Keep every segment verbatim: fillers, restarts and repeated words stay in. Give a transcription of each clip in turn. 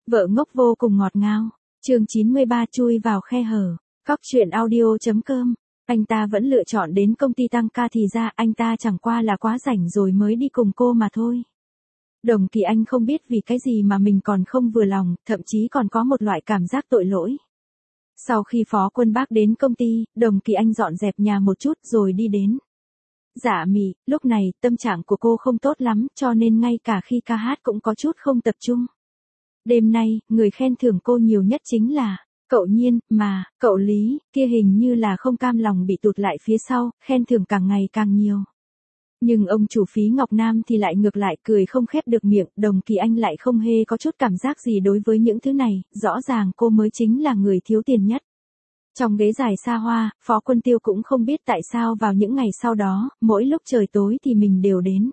Vợ ngốc vô cùng ngọt ngào. Chương chín mươi ba chui vào khe hở. Cóc truyện audio.com. Anh ta vẫn lựa chọn đến công ty tăng ca thì ra anh ta chẳng qua là quá rảnh rồi mới đi cùng cô mà thôi. Đồng Kỳ Anh không biết vì cái gì mà mình còn không vừa lòng, thậm chí còn có một loại cảm giác tội lỗi. Sau khi Phó Quân Bác đến công ty, Đồng Kỳ Anh dọn dẹp nhà một chút rồi đi đến. Dạ Mị, lúc này tâm trạng của cô không tốt lắm cho nên ngay cả khi ca hát cũng có chút không tập trung. Đêm nay, người khen thưởng cô nhiều nhất chính là cậu Nhiên, mà, cậu Lý, kia hình như là không cam lòng bị tụt lại phía sau, khen thưởng càng ngày càng nhiều. Nhưng ông chủ Phí Ngọc Nam thì lại ngược lại cười không khép được miệng, Đồng Kỳ Anh lại không hề có chút cảm giác gì đối với những thứ này, rõ ràng cô mới chính là người thiếu tiền nhất. Trong ghế dài xa hoa, Phó Quân Tiêu cũng không biết tại sao vào những ngày sau đó, mỗi lúc trời tối thì mình đều đến.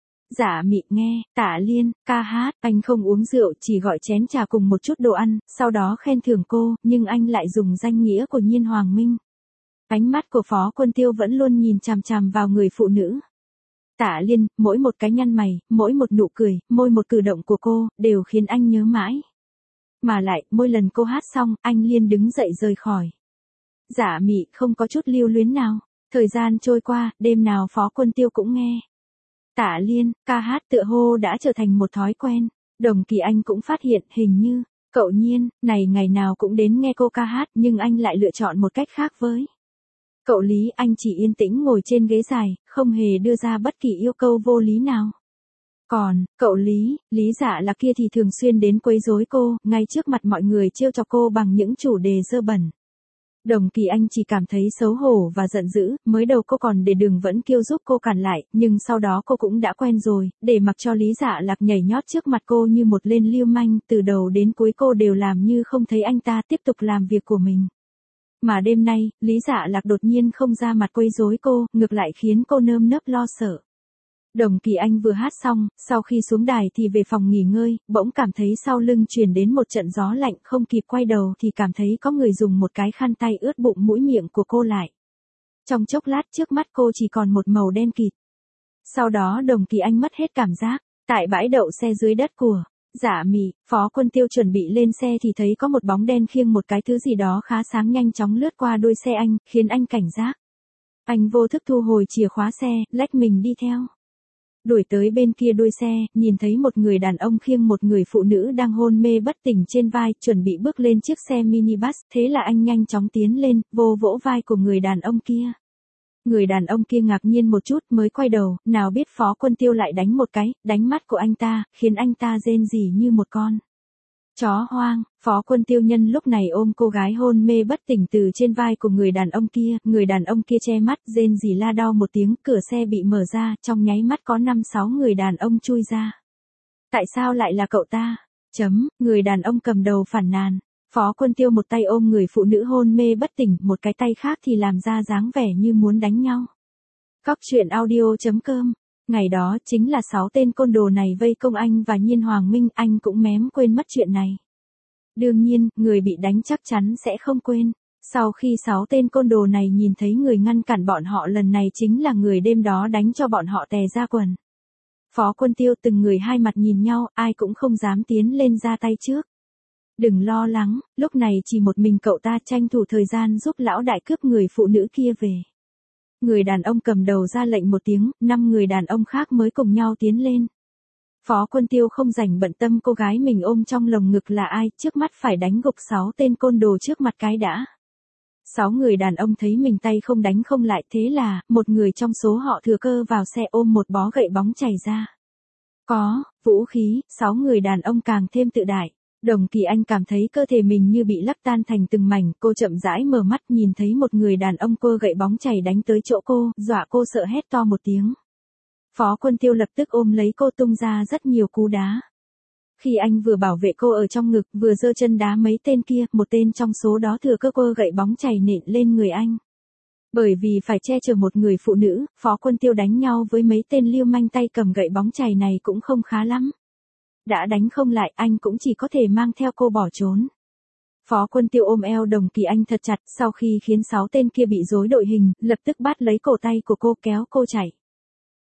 Dạ Mị nghe, Tạ Liên, ca hát, anh không uống rượu chỉ gọi chén trà cùng một chút đồ ăn, sau đó khen thưởng cô, nhưng anh lại dùng danh nghĩa của Nhiên Hoàng Minh. Ánh mắt của Phó Quân Tiêu vẫn luôn nhìn chằm chằm vào người phụ nữ. Tạ Liên, mỗi một cái nhăn mày, mỗi một nụ cười, mỗi một cử động của cô, đều khiến anh nhớ mãi. Mà lại, mỗi lần cô hát xong, anh liền đứng dậy rời khỏi. Dạ Mị không có chút lưu luyến nào. Thời gian trôi qua, đêm nào Phó Quân Tiêu cũng nghe. Tạ Liên, ca hát tựa hồ đã trở thành một thói quen. Đồng Kỳ Anh cũng phát hiện hình như, cậu Nhiên, này ngày nào cũng đến nghe cô ca hát nhưng anh lại lựa chọn một cách khác với. Cậu Lý, anh chỉ yên tĩnh ngồi trên ghế dài, không hề đưa ra bất kỳ yêu cầu vô lý nào. Còn, cậu Lý, Lý Dạ là kia thì thường xuyên đến quấy rối cô, ngay trước mặt mọi người trêu chọc cô bằng những chủ đề dơ bẩn. Đồng Kỳ Anh chỉ cảm thấy xấu hổ và giận dữ, mới đầu cô còn để đường vẫn kêu giúp cô cản lại, nhưng sau đó cô cũng đã quen rồi, để mặc cho Lý Dạ Lạc nhảy nhót trước mặt cô như một tên lưu manh, từ đầu đến cuối cô đều làm như không thấy anh ta tiếp tục làm việc của mình. Mà đêm nay, Lý Dạ Lạc đột nhiên không ra mặt quấy rối cô, ngược lại khiến cô nơm nớp lo sợ. Đồng Kỳ Anh vừa hát xong, sau khi xuống đài thì về phòng nghỉ ngơi, bỗng cảm thấy sau lưng truyền đến một trận gió lạnh, không kịp quay đầu thì cảm thấy có người dùng một cái khăn tay ướt bụng mũi miệng của cô lại. Trong chốc lát trước mắt cô chỉ còn một màu đen kịt. Sau đó Đồng Kỳ Anh mất hết cảm giác. Tại bãi đậu xe dưới đất của Dạ Mị, Phó Quân Tiêu chuẩn bị lên xe thì thấy có một bóng đen khiêng một cái thứ gì đó khá sáng nhanh chóng lướt qua đuôi xe anh, khiến anh cảnh giác. Anh vô thức thu hồi chìa khóa xe, lách mình đi theo. Đuổi tới bên kia đuôi xe, nhìn thấy một người đàn ông khiêng một người phụ nữ đang hôn mê bất tỉnh trên vai, chuẩn bị bước lên chiếc xe minibus, thế là anh nhanh chóng tiến lên, vô vỗ vai của người đàn ông kia. Người đàn ông kia ngạc nhiên một chút mới quay đầu, nào biết Phó Quân Tiêu lại đánh một cái, đánh mắt của anh ta, khiến anh ta rên rỉ như một con chó hoang. Phó Quân Tiêu nhân lúc này ôm cô gái hôn mê bất tỉnh từ trên vai của người đàn ông kia, người đàn ông kia che mắt, rên rỉ la đau một tiếng, cửa xe bị mở ra, trong nháy mắt có năm sáu người đàn ông chui ra. Tại sao lại là cậu ta? Chấm, người đàn ông cầm đầu phản nàn. Phó Quân Tiêu một tay ôm người phụ nữ hôn mê bất tỉnh, một cái tay khác thì làm ra dáng vẻ như muốn đánh nhau. Cóc truyện audio.com. Ngày đó chính là sáu tên côn đồ này vây công anh và Nhiên Hoàng Minh, anh cũng mém quên mất chuyện này. Đương nhiên, người bị đánh chắc chắn sẽ không quên. Sau khi sáu tên côn đồ này nhìn thấy người ngăn cản bọn họ lần này chính là người đêm đó đánh cho bọn họ tè ra quần. Phó Quân Tiêu từng người hai mặt nhìn nhau, ai cũng không dám tiến lên ra tay trước. Đừng lo lắng, lúc này chỉ một mình cậu ta tranh thủ thời gian giúp lão đại cướp người phụ nữ kia về. Người đàn ông cầm đầu ra lệnh một tiếng, năm người đàn ông khác mới cùng nhau tiến lên. Phó Quân Tiêu không rảnh bận tâm cô gái mình ôm trong lồng ngực là ai, trước mắt phải đánh gục sáu tên côn đồ trước mặt cái đã. Sáu người đàn ông thấy mình tay không đánh không lại, thế là, một người trong số họ thừa cơ vào xe ôm một bó gậy bóng chảy ra. Có vũ khí, sáu người đàn ông càng thêm tự đại. Đồng Kỳ Anh cảm thấy cơ thể mình như bị lắc tan thành từng mảnh, cô chậm rãi mở mắt nhìn thấy một người đàn ông cơ gậy bóng chảy đánh tới chỗ cô, dọa cô sợ hét to một tiếng. Phó Quân Tiêu lập tức ôm lấy cô tung ra rất nhiều cú đá. Khi anh vừa bảo vệ cô ở trong ngực, vừa giơ chân đá mấy tên kia, một tên trong số đó thừa cơ cơ gậy bóng chảy nện lên người anh. Bởi vì phải che chở một người phụ nữ, Phó Quân Tiêu đánh nhau với mấy tên lưu manh tay cầm gậy bóng chảy này cũng không khá lắm. Đã đánh không lại, anh cũng chỉ có thể mang theo cô bỏ trốn. Phó Quân Tiêu ôm eo Đồng Kỳ Anh thật chặt, sau khi khiến sáu tên kia bị rối đội hình, lập tức bắt lấy cổ tay của cô kéo cô chạy.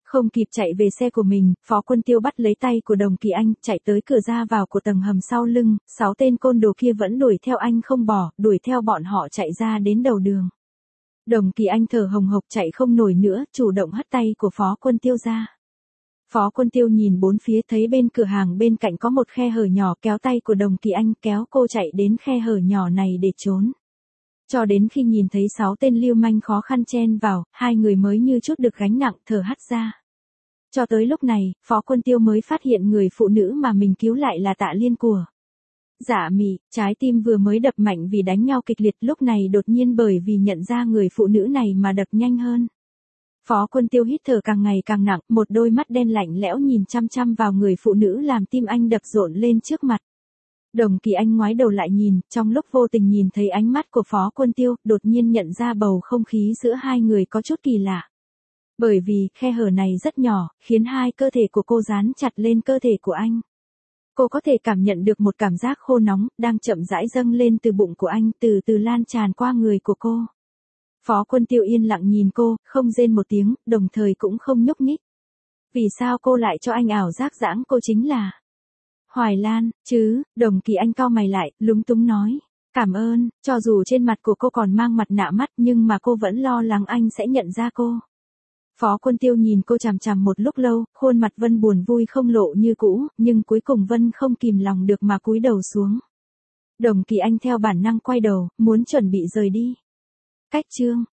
Không kịp chạy về xe của mình, Phó Quân Tiêu bắt lấy tay của Đồng Kỳ Anh, chạy tới cửa ra vào của tầng hầm sau lưng, sáu tên côn đồ kia vẫn đuổi theo anh không bỏ, đuổi theo bọn họ chạy ra đến đầu đường. Đồng Kỳ Anh thở hồng hộc chạy không nổi nữa, chủ động hất tay của Phó Quân Tiêu ra. Phó Quân Tiêu nhìn bốn phía thấy bên cửa hàng bên cạnh có một khe hở nhỏ, kéo tay của Đồng Kỳ Anh kéo cô chạy đến khe hở nhỏ này để trốn. Cho đến khi nhìn thấy sáu tên lưu manh khó khăn chen vào, hai người mới như chút được gánh nặng thở hắt ra. Cho tới lúc này, Phó Quân Tiêu mới phát hiện người phụ nữ mà mình cứu lại là Tạ Liên của Dạ Mị, trái tim vừa mới đập mạnh vì đánh nhau kịch liệt, lúc này đột nhiên bởi vì nhận ra người phụ nữ này mà đập nhanh hơn. Phó Quân Tiêu hít thở càng ngày càng nặng, một đôi mắt đen lạnh lẽo nhìn chăm chăm vào người phụ nữ làm tim anh đập rộn lên trước mặt. Đồng Kỳ Anh ngoái đầu lại nhìn, trong lúc vô tình nhìn thấy ánh mắt của Phó Quân Tiêu, đột nhiên nhận ra bầu không khí giữa hai người có chút kỳ lạ. Bởi vì, khe hở này rất nhỏ, khiến hai cơ thể của cô dán chặt lên cơ thể của anh. Cô có thể cảm nhận được một cảm giác khô nóng, đang chậm rãi dâng lên từ bụng của anh, từ từ lan tràn qua người của cô. Phó Quân Tiêu yên lặng nhìn cô, không rên một tiếng, đồng thời cũng không nhúc nhích. Vì sao cô lại cho anh ảo giác giãng cô chính là Hoài Lan, chứ? Đồng Kỳ Anh cau mày lại, lúng túng nói. Cảm ơn, cho dù trên mặt của cô còn mang mặt nạ mắt nhưng mà cô vẫn lo lắng anh sẽ nhận ra cô. Phó Quân Tiêu nhìn cô chằm chằm một lúc lâu, khuôn mặt Vân buồn vui không lộ như cũ, nhưng cuối cùng Vân không kìm lòng được mà cúi đầu xuống. Đồng Kỳ Anh theo bản năng quay đầu, muốn chuẩn bị rời đi. Cách chương